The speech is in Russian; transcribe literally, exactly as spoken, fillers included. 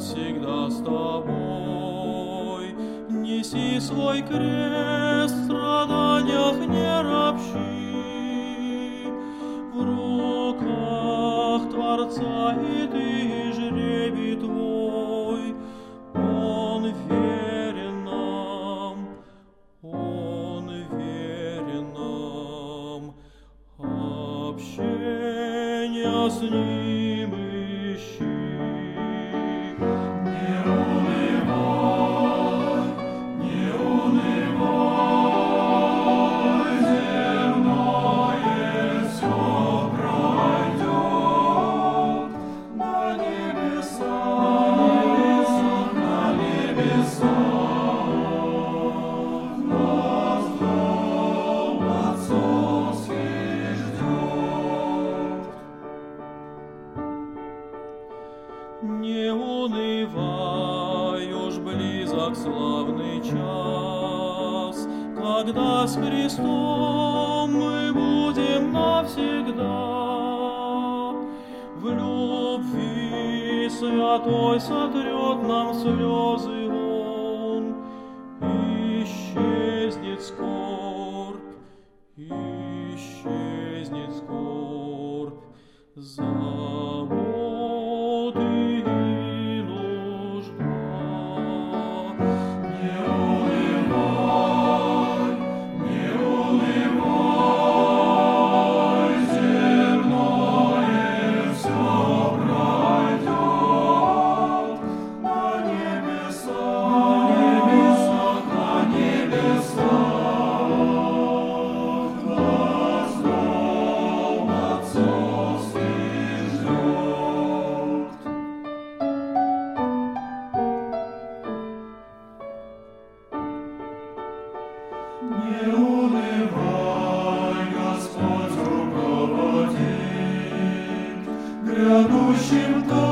всегда с тобой. Неси свой крест, в страданиях не ропщи. В руках Творца и ты, жребий твой. Он верен нам, Он верен нам. Общение с Ним ищи. Не унывай, не унывай, земное все пройдет. На небесах, на небесах, нас дом отцовский ждет. Не унывай, уж близок славный час, когда с Христом мы будем навсегда. В любви святой сотрет нам слезы Он, исчезнет скорбь, исчезнет скорбь, заботы и нужда. Не унывай, не унывай, земное все пройдет. На небесах, на небесах, нас дом отцовский ждет. Не унывай, Господь руководит грядущим